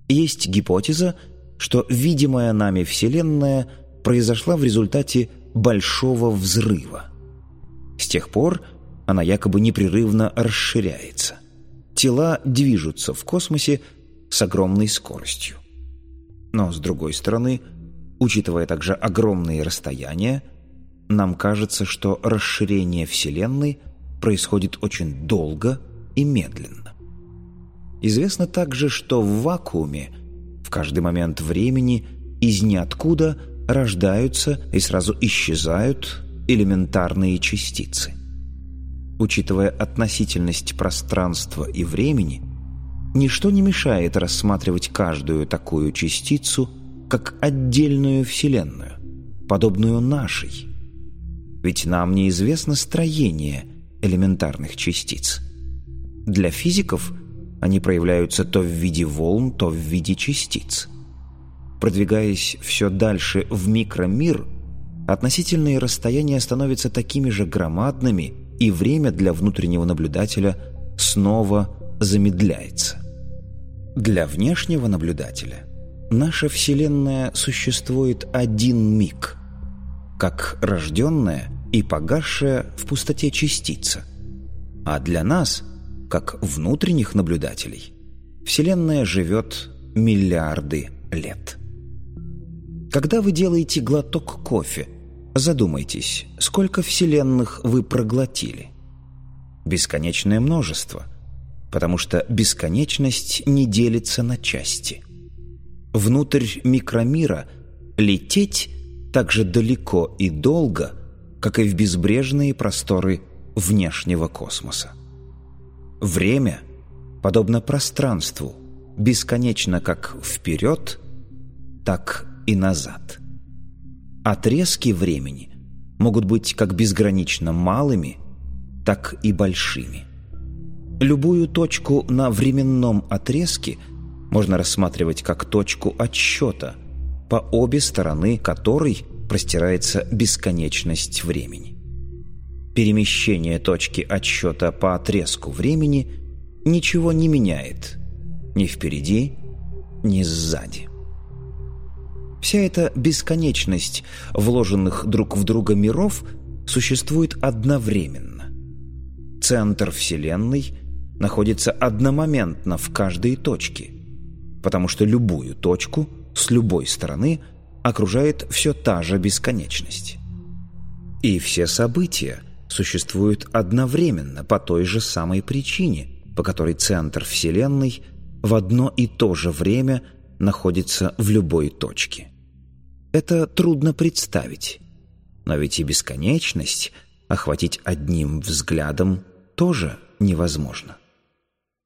Есть гипотеза, что видимая нами Вселенная произошла в результате большого взрыва. С тех пор она якобы непрерывно расширяется. Тела движутся в космосе с огромной скоростью. Но, с другой стороны, учитывая также огромные расстояния, нам кажется, что расширение Вселенной происходит очень долго и медленно. Известно также, что в вакууме в каждый момент времени из ниоткуда рождаются и сразу исчезают элементарные частицы. Учитывая относительность пространства и времени, ничто не мешает рассматривать каждую такую частицу как отдельную Вселенную, подобную нашей. Ведь нам неизвестно строение элементарных частиц. Для физиков они проявляются то в виде волн, то в виде частиц. Продвигаясь все дальше в микромир, относительные расстояния становятся такими же громадными, и время для внутреннего наблюдателя снова замедляется. Для внешнего наблюдателя наша Вселенная существует один миг, как рожденная и погасшая в пустоте частица. А для нас, как внутренних наблюдателей, Вселенная живет миллиарды лет. Когда вы делаете глоток кофе, задумайтесь, сколько вселенных вы проглотили. Бесконечное множество, потому что бесконечность не делится на части. Внутрь микромира лететь так же далеко и долго, как и в безбрежные просторы внешнего космоса. Время, подобно пространству, бесконечно как вперед, так и назад. Отрезки времени могут быть как безгранично малыми, так и большими. Любую точку на временном отрезке можно рассматривать как точку отсчета, по обе стороны которой простирается бесконечность времени. Перемещение точки отсчета по отрезку времени ничего не меняет ни впереди, ни сзади. Вся эта бесконечность вложенных друг в друга миров существует одновременно. Центр Вселенной находится одномоментно в каждой точке, потому что любую точку с любой стороны окружает все та же бесконечность. И все события существуют одновременно по той же самой причине, по которой центр Вселенной в одно и то же время находится в любой точке. Это трудно представить, но ведь и бесконечность охватить одним взглядом тоже невозможно.